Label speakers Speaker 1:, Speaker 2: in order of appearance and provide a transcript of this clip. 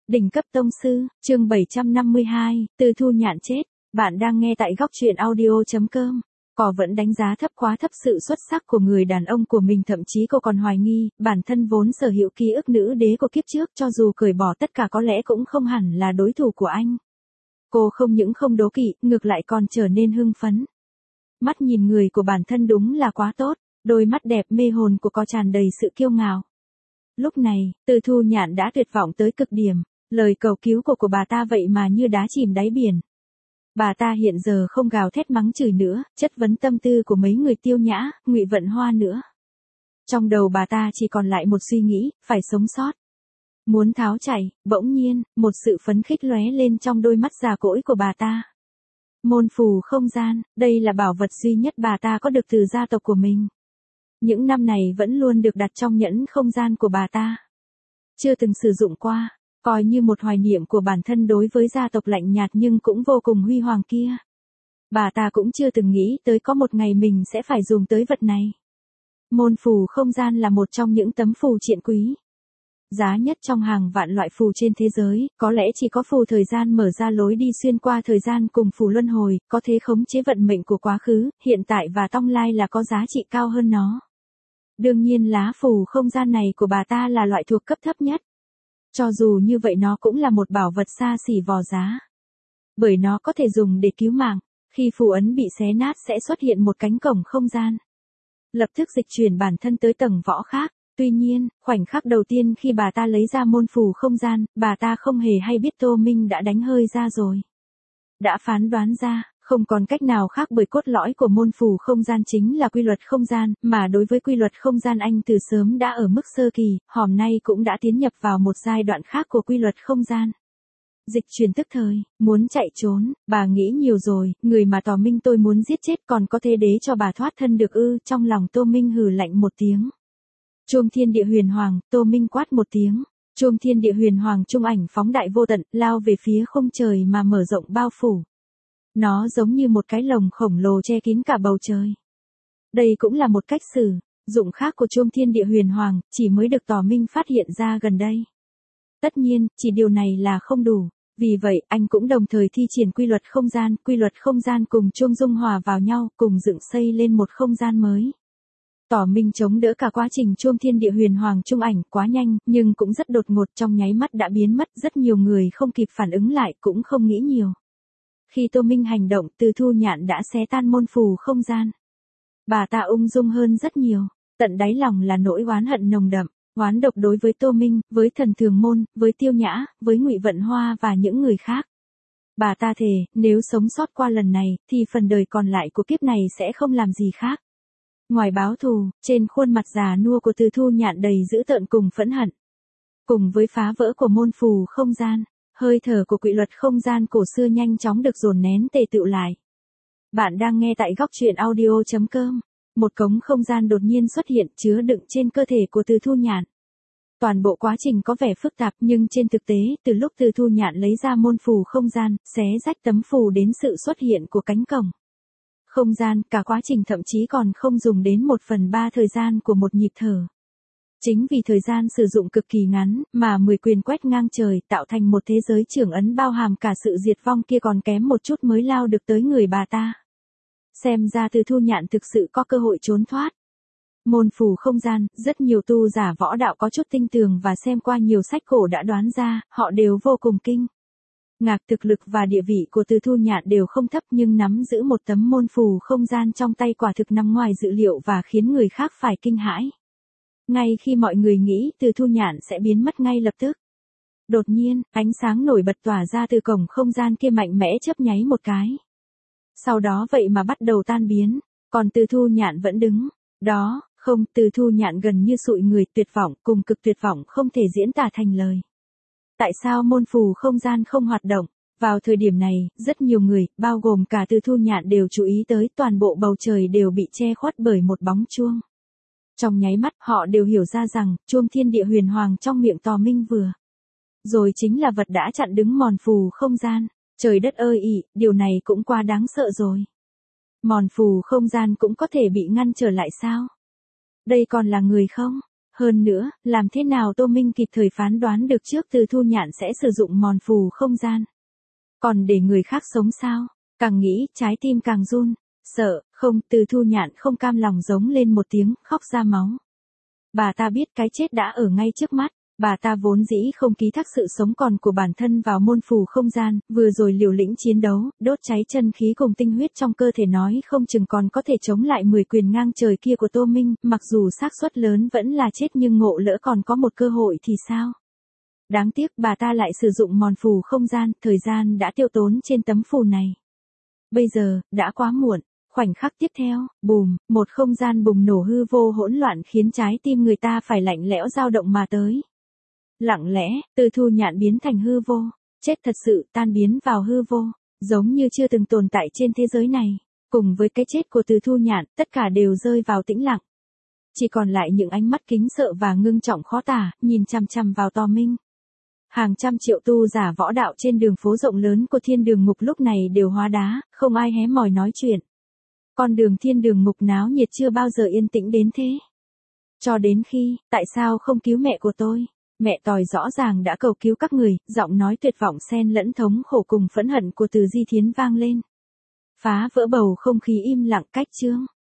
Speaker 1: Đỉnh cấp tông sư, chương 752, Từ Thu Nhạn chết. Bạn đang nghe tại góc truyện audio.com. Cô vẫn đánh giá thấp quá thấp sự xuất sắc của người đàn ông của mình, thậm chí cô còn hoài nghi, bản thân vốn sở hữu ký ức nữ đế của kiếp trước, cho dù cởi bỏ tất cả có lẽ cũng không hẳn là đối thủ của anh. Cô không những không đố kỵ, ngược lại còn trở nên hưng phấn. Mắt nhìn người của bản thân đúng là quá tốt, đôi mắt đẹp mê hồn của cô tràn đầy sự kiêu ngạo. Lúc này, Từ Thu Nhạn đã tuyệt vọng tới cực điểm, lời cầu cứu của bà ta vậy mà như đá chìm đáy biển. Bà ta hiện giờ không gào thét mắng chửi nữa, chất vấn tâm tư của mấy người Tiêu Nhã, Ngụy Vận Hoa nữa. Trong đầu bà ta chỉ còn lại một suy nghĩ, phải sống sót. Muốn tháo chạy, bỗng nhiên, một sự phấn khích lóe lên trong đôi mắt già cỗi của bà ta. Môn phù không gian, đây là bảo vật duy nhất bà ta có được từ gia tộc của mình. Những năm này vẫn luôn được đặt trong nhẫn không gian của bà ta. Chưa từng sử dụng qua, coi như một hoài niệm của bản thân đối với gia tộc lạnh nhạt nhưng cũng vô cùng huy hoàng kia. Bà ta cũng chưa từng nghĩ tới có một ngày mình sẽ phải dùng tới vật này. Môn phù không gian là một trong những tấm phù triện quý. Giá nhất trong hàng vạn loại phù trên thế giới, có lẽ chỉ có phù thời gian mở ra lối đi xuyên qua thời gian cùng phù luân hồi, có thể khống chế vận mệnh của quá khứ, hiện tại và tương lai là có giá trị cao hơn nó. Đương nhiên lá phù không gian này của bà ta là loại thuộc cấp thấp nhất. Cho dù như vậy nó cũng là một bảo vật xa xỉ vò giá. Bởi nó có thể dùng để cứu mạng, khi phù ấn bị xé nát sẽ xuất hiện một cánh cổng không gian. Lập tức dịch chuyển bản thân tới tầng võ khác. Tuy nhiên, khoảnh khắc đầu tiên khi bà ta lấy ra môn phù không gian, bà ta không hề hay biết Tô Minh đã đánh hơi ra rồi. Đã phán đoán ra, không còn cách nào khác bởi cốt lõi của môn phù không gian chính là quy luật không gian, mà đối với quy luật không gian anh từ sớm đã ở mức sơ kỳ, hôm nay cũng đã tiến nhập vào một giai đoạn khác của quy luật không gian. Dịch chuyển tức thời, muốn chạy trốn, bà nghĩ nhiều rồi, người mà Tò Minh tôi muốn giết chết còn có thể để cho bà thoát thân được ư? Trong lòng Tô Minh hừ lạnh một tiếng. Chuông thiên địa huyền hoàng, Tô Minh quát một tiếng. Chuông thiên địa huyền hoàng trung ảnh phóng đại vô tận, lao về phía không trời mà mở rộng bao phủ. Nó giống như một cái lồng khổng lồ che kín cả bầu trời. Đây cũng là một cách sử dụng khác của chuông thiên địa huyền hoàng, chỉ mới được Tò Minh phát hiện ra gần đây. Tất nhiên, chỉ điều này là không đủ. Vì vậy, anh cũng đồng thời thi triển quy luật không gian cùng chuông dung hòa vào nhau, cùng dựng xây lên một không gian mới. Tò Minh chống đỡ cả quá trình chuông thiên địa huyền hoàng trung ảnh quá nhanh, nhưng cũng rất đột ngột, trong nháy mắt đã biến mất, rất nhiều người không kịp phản ứng lại, cũng không nghĩ nhiều. Khi Tô Minh hành động, Từ Thu Nhạn đã xé tan môn phù không gian. Bà ta ung dung hơn rất nhiều, tận đáy lòng là nỗi oán hận nồng đậm, oán độc đối với Tô Minh, với Thần Thường Môn, với Tiêu Nhã, với Ngụy Vận Hoa và những người khác. Bà ta thề, nếu sống sót qua lần này, thì phần đời còn lại của kiếp này sẽ không làm gì khác. Ngoài báo thù, trên khuôn mặt già nua của Từ Thu Nhạn đầy dữ tợn cùng phẫn hận. Cùng với phá vỡ của môn phù không gian, hơi thở của quy luật không gian cổ xưa nhanh chóng được dồn nén tề tựu lại. Bạn đang nghe tại góc truyện audio.com. Một cống không gian đột nhiên xuất hiện chứa đựng trên cơ thể của Từ Thu Nhạn. Toàn bộ quá trình có vẻ phức tạp nhưng trên thực tế, từ lúc Từ Thu Nhạn lấy ra môn phù không gian, xé rách tấm phù đến sự xuất hiện của cánh cổng không gian, cả quá trình thậm chí còn không dùng đến 1/3 thời gian của một nhịp thở. Chính vì thời gian sử dụng cực kỳ ngắn, mà 10 quyền quét ngang trời, tạo thành một thế giới trưởng ấn bao hàm cả sự diệt vong kia còn kém một chút mới lao được tới người bà ta. Xem ra Từ Thu Nhạn thực sự có cơ hội trốn thoát. Môn phù không gian, rất nhiều tu giả võ đạo có chút tinh tường và xem qua nhiều sách cổ đã đoán ra, họ đều vô cùng kinh ngạc. Thực lực và địa vị của Từ Thu Nhạn đều không thấp, nhưng nắm giữ một tấm môn phù không gian trong tay quả thực nằm ngoài dự liệu và khiến người khác phải kinh hãi. Ngay khi mọi người nghĩ Từ Thu Nhạn sẽ biến mất ngay lập tức, đột nhiên, ánh sáng nổi bật tỏa ra từ cổng không gian kia mạnh mẽ chớp nháy một cái. Sau đó vậy mà bắt đầu tan biến, còn Từ Thu Nhạn vẫn đứng đó. Không, Từ Thu Nhạn gần như sụi người, tuyệt vọng, cùng cực tuyệt vọng không thể diễn tả thành lời. Tại sao môn phù không gian không hoạt động? Vào thời điểm này, rất nhiều người, bao gồm cả Từ Thu Nhạn đều chú ý tới toàn bộ bầu trời đều bị che khuất bởi một bóng chuông. Trong nháy mắt, họ đều hiểu ra rằng, chuông thiên địa huyền hoàng trong miệng Tò Minh vừa rồi chính là vật đã chặn đứng mòn phù không gian. Trời đất ơi ị, điều này cũng quá đáng sợ rồi. Mòn phù không gian cũng có thể bị ngăn trở lại sao? Đây còn là người không? Hơn nữa, làm thế nào Tô Minh kịp thời phán đoán được trước Từ Thu Nhạn sẽ sử dụng mòn phù không gian? Còn để người khác sống sao? Càng nghĩ, trái tim càng run. Sợ, không, Từ Thu Nhạn không cam lòng giống lên một tiếng, khóc ra máu. Bà ta biết cái chết đã ở ngay trước mắt. Bà ta vốn dĩ không ký thác sự sống còn của bản thân vào môn phù không gian, vừa rồi liều lĩnh chiến đấu, đốt cháy chân khí cùng tinh huyết trong cơ thể nói không chừng còn có thể chống lại 10 quyền ngang trời kia của Tô Minh, mặc dù xác suất lớn vẫn là chết nhưng ngộ lỡ còn có một cơ hội thì sao? Đáng tiếc bà ta lại sử dụng mòn phù không gian, thời gian đã tiêu tốn trên tấm phù này. Bây giờ, đã quá muộn. Khoảnh khắc tiếp theo, bùm, một không gian bùng nổ hư vô hỗn loạn khiến trái tim người ta phải lạnh lẽo dao động mà tới. Lặng lẽ, Từ Thu Nhạn biến thành hư vô, chết thật sự tan biến vào hư vô, giống như chưa từng tồn tại trên thế giới này. Cùng với cái chết của Từ Thu Nhạn, tất cả đều rơi vào tĩnh lặng. Chỉ còn lại những ánh mắt kính sợ và ngưng trọng khó tả, nhìn chằm chằm vào Tô Minh. Hàng trăm triệu tu giả võ đạo trên đường phố rộng lớn của Thiên Đường Ngục lúc này đều hóa đá, không ai hé mỏi nói chuyện. Con đường Thiên Đường Ngục náo nhiệt chưa bao giờ yên tĩnh đến thế. Cho đến khi, tại sao không cứu mẹ của tôi? Mẹ tôi rõ ràng đã cầu cứu các người, giọng nói tuyệt vọng xen lẫn thống khổ cùng phẫn hận của Từ Di Thiến vang lên. Phá vỡ bầu không khí im lặng cách chương.